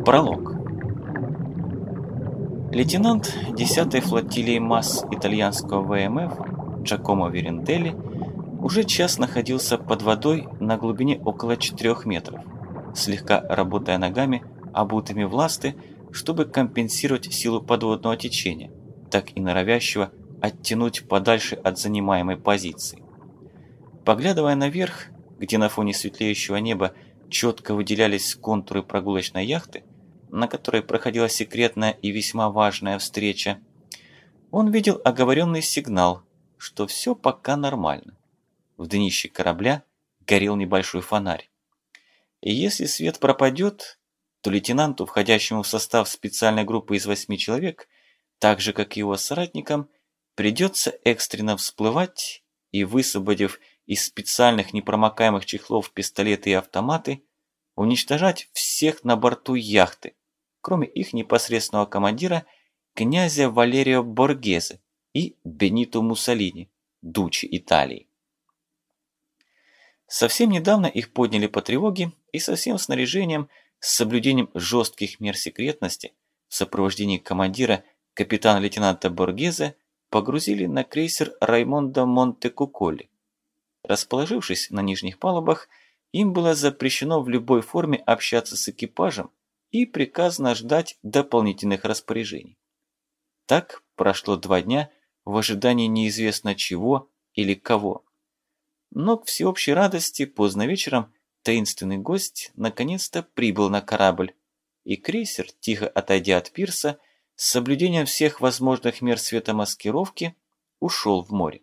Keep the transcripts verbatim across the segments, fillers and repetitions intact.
Пролог. Лейтенант десятой флотилии МАС итальянского ВМФ Джакомо Виринделли уже час находился под водой на глубине около четырёх метров, слегка работая ногами, обутыми в ласты, чтобы компенсировать силу подводного течения, так и норовящего оттянуть подальше от занимаемой позиции. Поглядывая наверх, где на фоне светлеющего неба четко выделялись контуры прогулочной яхты, на которой проходила секретная и весьма важная встреча, он видел оговоренный сигнал, что все пока нормально. В днище корабля горел небольшой фонарь. И если свет пропадет, то лейтенанту, входящему в состав специальной группы из восьми человек, так же как и его соратникам, придется экстренно всплывать и, высвободив из специальных непромокаемых чехлов пистолеты и автоматы, уничтожать всех на борту яхты, кроме их непосредственного командира, князя Валерио Боргезе и Бенито Муссолини, дучи Италии. Совсем недавно их подняли по тревоге и со всем снаряжением, с соблюдением жестких мер секретности, в сопровождении командира капитана-лейтенанта Боргезе, погрузили на крейсер Раймондо Монтекукколи. Расположившись на нижних палубах, им было запрещено в любой форме общаться с экипажем и приказано ждать дополнительных распоряжений. Так прошло два дня в ожидании неизвестно чего или кого. Но к всеобщей радости поздно вечером таинственный гость наконец-то прибыл на корабль, и крейсер, тихо отойдя от пирса, с соблюдением всех возможных мер светомаскировки, ушел в море.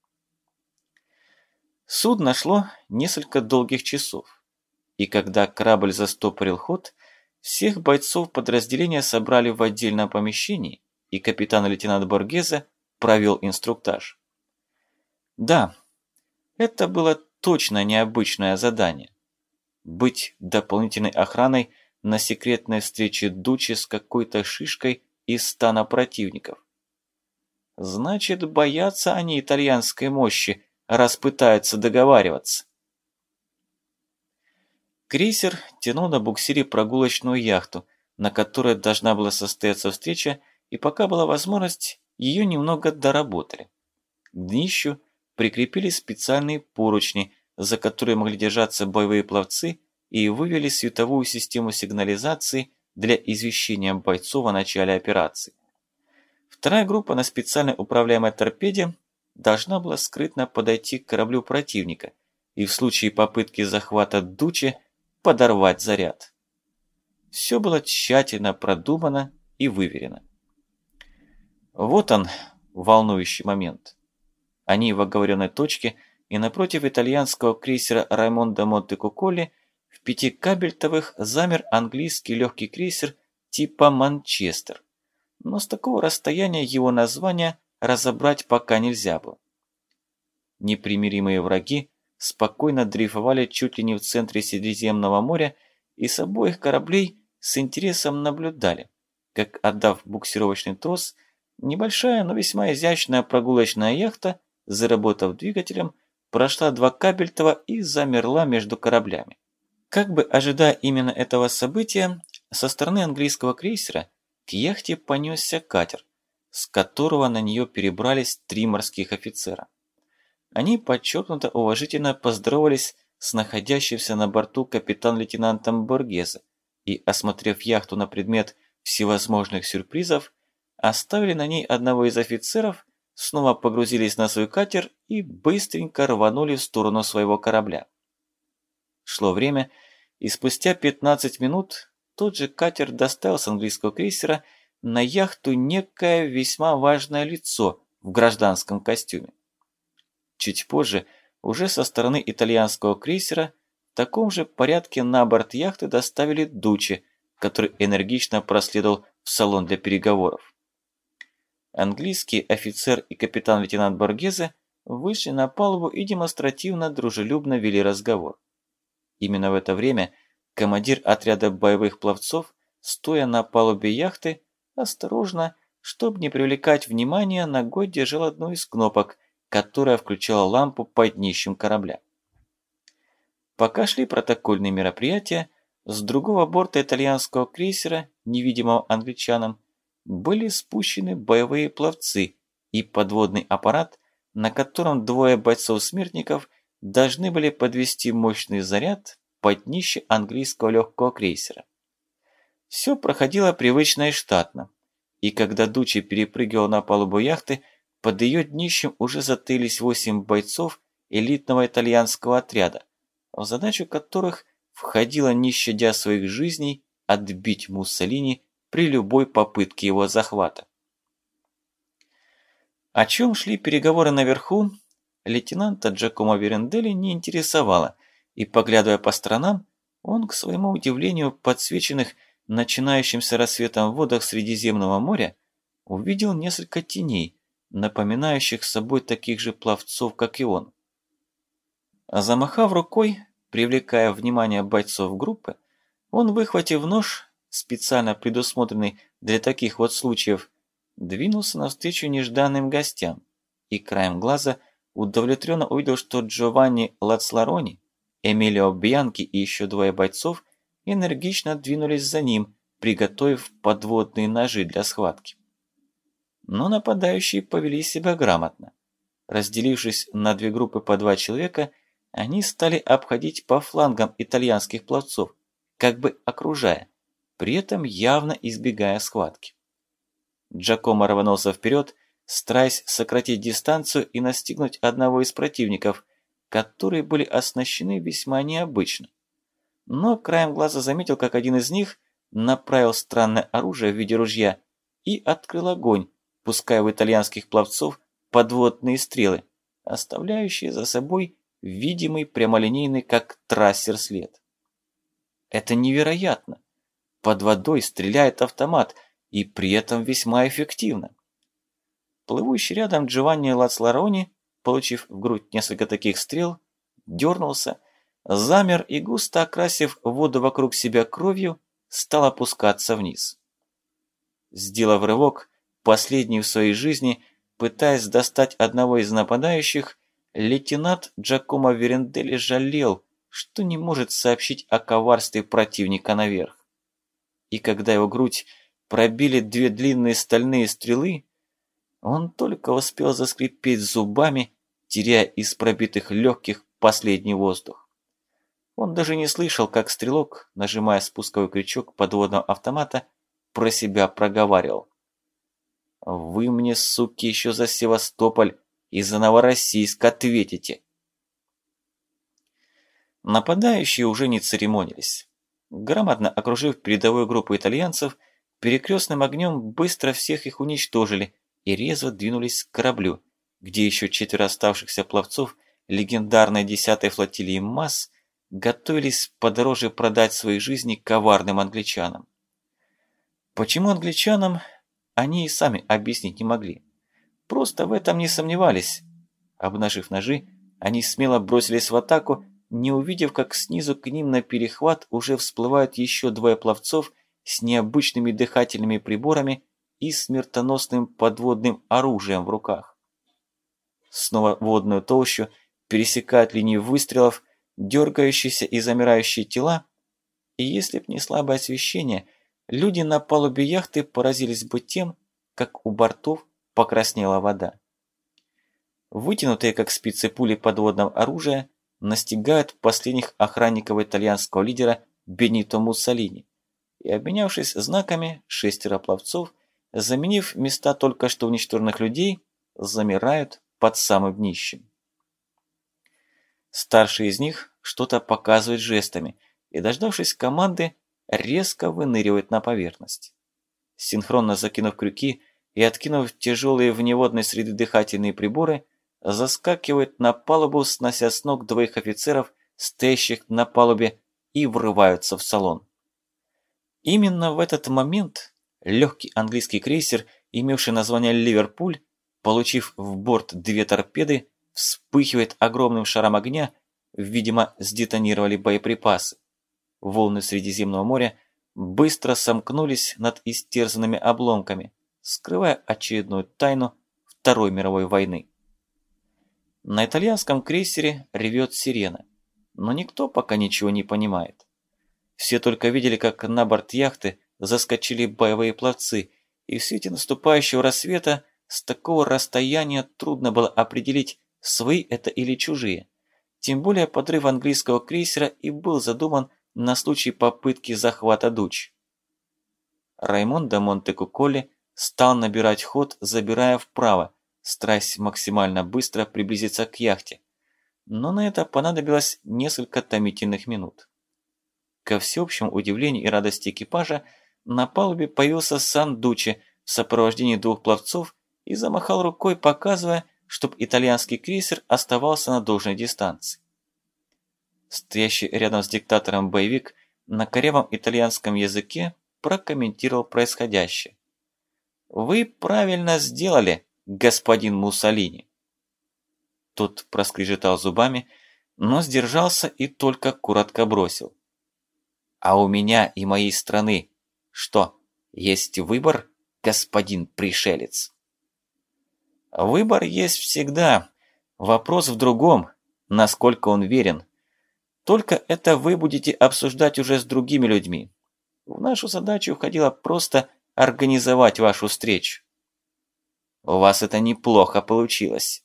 Судно шло несколько долгих часов, и когда корабль застопорил ход, всех бойцов подразделения собрали в отдельном помещении, и капитан-лейтенант Боргезе провел инструктаж. Да, это было точно необычное задание. Быть дополнительной охраной на секретной встрече Дучи с какой-то шишкой из стана противников. Значит, боятся они итальянской мощи, раз пытаются договариваться. Крейсер тянул на буксире прогулочную яхту, на которой должна была состояться встреча, и пока была возможность, ее немного доработали. К днищу прикрепили специальные поручни, за которые могли держаться боевые пловцы, и вывели световую систему сигнализации для извещения бойцов о начале операции. Вторая группа на специально управляемой торпеде должна была скрытно подойти к кораблю противника и в случае попытки захвата Дучи подорвать заряд. Все было тщательно продумано и выверено. Вот он, волнующий момент. Они в оговоренной точке, и напротив итальянского крейсера Раймондо Монтекукколи в пяти кабельтовых замер английский легкий крейсер типа Манчестер. Но с такого расстояния его название разобрать пока нельзя было. Непримиримые враги спокойно дрейфовали чуть ли не в центре Средиземного моря и с обоих кораблей с интересом наблюдали, как, отдав буксировочный трос, небольшая, но весьма изящная прогулочная яхта, заработав двигателем, прошла два кабельтова и замерла между кораблями. Как бы ожидая именно этого события, со стороны английского крейсера к яхте понесся катер, с которого на нее перебрались три морских офицера. Они подчеркнуто уважительно поздоровались с находящимся на борту капитан-лейтенантом Боргезе и, осмотрев яхту на предмет всевозможных сюрпризов, оставили на ней одного из офицеров, снова погрузились на свой катер и быстренько рванули в сторону своего корабля. Шло время, и спустя пятнадцать минут тот же катер доставил с английского крейсера на яхту некое весьма важное лицо в гражданском костюме. Чуть позже, уже со стороны итальянского крейсера, в таком же порядке на борт яхты доставили Дучи, который энергично проследовал в салон для переговоров. Английский офицер и капитан-лейтенант Боргезе вышли на палубу и демонстративно дружелюбно вели разговор. Именно в это время командир отряда боевых пловцов, стоя на палубе яхты, осторожно, чтобы не привлекать внимания, ногой держал одну из кнопок, которая включала лампу под днищем корабля. Пока шли протокольные мероприятия, с другого борта итальянского крейсера, невидимого англичанам, были спущены боевые пловцы и подводный аппарат, на котором двое бойцов-смертников должны были подвести мощный заряд под днище английского легкого крейсера. Все проходило привычно и штатно, и когда Дуччи перепрыгивал на палубу яхты, под ее днищем уже затаились восемь бойцов элитного итальянского отряда, в задачу которых входило, не щадя своих жизней, отбить Муссолини при любой попытке его захвата. О чем шли переговоры наверху, лейтенанта Джакомо Виренделли не интересовало, и, поглядывая по сторонам, он, к своему удивлению, подсвеченных начинающимся рассветом в водах Средиземного моря, увидел несколько теней, напоминающих собой таких же пловцов, как и он. Замахав рукой, привлекая внимание бойцов группы, он, выхватив нож, специально предусмотренный для таких вот случаев, двинулся навстречу нежданным гостям и краем глаза удовлетворенно увидел, что Джованни Лацларони, Эмилио Бьянки и еще двое бойцов энергично двинулись за ним, приготовив подводные ножи для схватки. Но нападающие повели себя грамотно. Разделившись на две группы по два человека, они стали обходить по флангам итальянских пловцов, как бы окружая, при этом явно избегая схватки. Джакомо рванулся вперед, стараясь сократить дистанцию и настигнуть одного из противников, которые были оснащены весьма необычно. Но краем глаза заметил, как один из них направил странное оружие в виде ружья и открыл огонь, пуская в итальянских пловцов подводные стрелы, оставляющие за собой видимый прямолинейный, как трассер, след. Это невероятно! Под водой стреляет автомат, и при этом весьма эффективно. Плывущий рядом Джованни Лацларони, получив в грудь несколько таких стрел, дернулся, замер и, густо окрасив воду вокруг себя кровью, стал опускаться вниз. Сделав рывок, последний в своей жизни, пытаясь достать одного из нападающих, лейтенант Джакомо Виренделли жалел, что не может сообщить о коварстве противника наверх. И когда его грудь пробили две длинные стальные стрелы, он только успел заскрипеть зубами, теряя из пробитых легких последний воздух. Он даже не слышал, как стрелок, нажимая спусковой крючок подводного автомата, про себя проговаривал: «Вы мне, суки, еще за Севастополь и за Новороссийск ответите!» Нападающие уже не церемонились. Грамотно окружив передовую группу итальянцев, перекрестным огнем быстро всех их уничтожили и резво двинулись к кораблю, где еще четверо оставшихся пловцов легендарной десятой флотилии МАС готовились подороже продать свои жизни коварным англичанам. Почему англичанам, они и сами объяснить не могли. Просто в этом не сомневались. Обнажив ножи, они смело бросились в атаку, не увидев, как снизу к ним на перехват уже всплывают еще двое пловцов с необычными дыхательными приборами и смертоносным подводным оружием в руках. Снова водную толщу пересекают линии выстрелов, дергающиеся и замирающие тела, и если б не слабое освещение, люди на палубе яхты поразились бы тем, как у бортов покраснела вода. Вытянутые, как спицы пули подводного оружия, настигают последних охранников итальянского лидера Бенито Муссолини, и, обменявшись знаками, шестеро пловцов, заменив места только что уничтоженных людей, замирают под самым днищем. Старший из них что-то показывает жестами и, дождавшись команды, резко выныривает на поверхность. Синхронно закинув крюки и откинув тяжелые вневодной среды дыхательные приборы, заскакивают на палубу, снося с ног двоих офицеров, стоящих на палубе, и врываются в салон. Именно в этот момент легкий английский крейсер, имевший название «Ливерпуль», получив в борт две торпеды, вспыхивает огромным шаром огня, видимо, сдетонировали боеприпасы. Волны Средиземного моря быстро сомкнулись над истерзанными обломками, скрывая очередную тайну Второй мировой войны. На итальянском крейсере ревет сирена, но никто пока ничего не понимает. все только видели, как на борт яхты заскочили боевые пловцы, и в свете наступающего рассвета с такого расстояния трудно было определить, свои это или чужие. Тем более подрыв английского крейсера и был задуман на случай попытки захвата Дуч. Раймондо Монтекуколи стал набирать ход, забирая вправо, стараясь максимально быстро приблизиться к яхте. Но на это понадобилось несколько томительных минут. Ко всеобщему удивлению и радости экипажа, на палубе появился Сан-Дуччи в сопровождении двух пловцов и замахал рукой, показывая, чтобы итальянский крейсер оставался на должной дистанции. Стоящий рядом с диктатором боевик на корявом итальянском языке прокомментировал происходящее. «Вы правильно сделали, господин Муссолини!» Тот проскрежетал зубами, но сдержался и только коротко бросил. «А у меня и моей страны что, есть выбор, господин пришелец?» «Выбор есть всегда. Вопрос в другом, насколько он верен. Только это вы будете обсуждать уже с другими людьми. В нашу задачу входило просто организовать вашу встречу. У вас это неплохо получилось».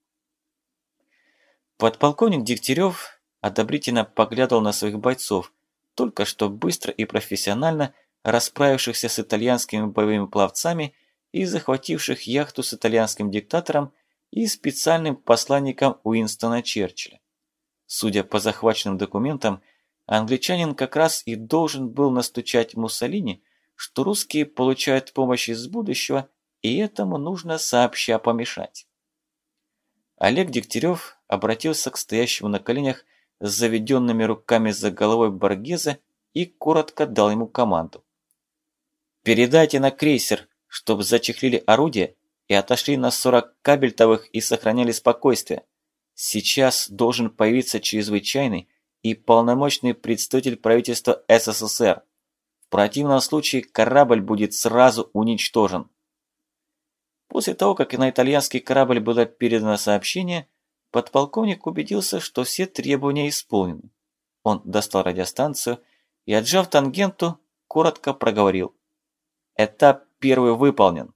Подполковник Дегтярев одобрительно поглядывал на своих бойцов, только что быстро и профессионально расправившихся с итальянскими боевыми пловцами и захвативших яхту с итальянским диктатором и специальным посланником Уинстона Черчилля. Судя по захваченным документам, англичанин как раз и должен был настучать Муссолини, что русские получают помощь из будущего, и этому нужно сообща помешать. Олег Дегтярев обратился к стоящему на коленях с заведенными руками за головой Боргезе и коротко дал ему команду. «Передайте на крейсер, чтобы зачехлили орудия и отошли на сорок кабельтовых и сохраняли спокойствие. Сейчас должен появиться чрезвычайный и полномочный представитель правительства СССР. В противном случае корабль будет сразу уничтожен». После того, как на итальянский корабль было передано сообщение, подполковник убедился, что все требования исполнены. Он достал радиостанцию и, отжав тангенту, коротко проговорил: «Этап первый выполнен».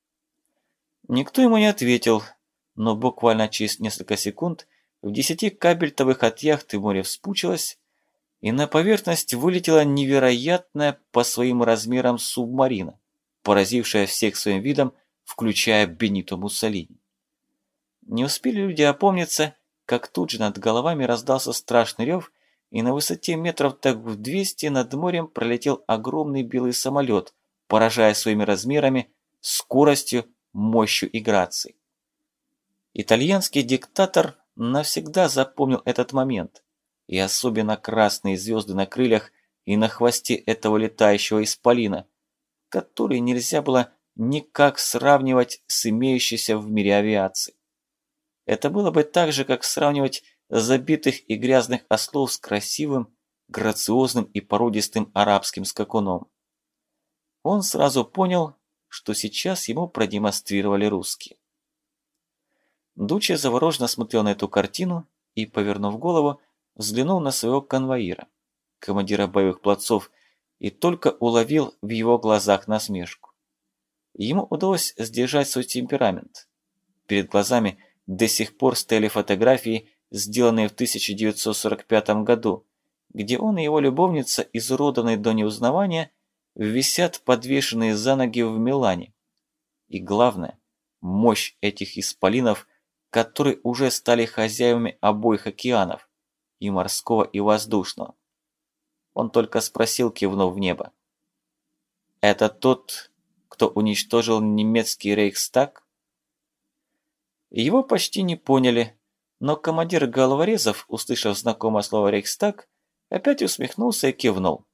Никто ему не ответил, но буквально через несколько секунд в десяти кабельтовых от яхты море вспучилось, и на поверхность вылетела невероятная по своим размерам субмарина, поразившая всех своим видом, включая Бенито Муссолини. Не успели люди опомниться, как тут же над головами раздался страшный рев, и на высоте метров так в двести над морем пролетел огромный белый самолет, поражая своими размерами, скоростью, мощью и грацией. Итальянский диктатор навсегда запомнил этот момент, и особенно красные звезды на крыльях и на хвосте этого летающего исполина, который нельзя было никак сравнивать с имеющейся в мире авиацией. Это было бы так же, как сравнивать забитых и грязных ослов с красивым, грациозным и породистым арабским скакуном. Он сразу понял, что сейчас ему продемонстрировали русские. Дуччи завороженно смотрел на эту картину и, повернув голову, взглянул на своего конвоира, командира боевых пловцов, и только уловил в его глазах насмешку. Ему удалось сдержать свой темперамент. Перед глазами до сих пор стояли фотографии, сделанные в тысяча девятьсот сорок пятом году, где он и его любовница, изуродованные до неузнавания, висят подвешенные за ноги в Милане. И главное, мощь этих исполинов, которые уже стали хозяевами обоих океанов, и морского, и воздушного. Он только спросил, кивнув в небо: «Это тот, кто уничтожил немецкий Рейхстаг?» Его почти не поняли, но командир головорезов, услышав знакомое слово «Рейхстаг», опять усмехнулся и кивнул.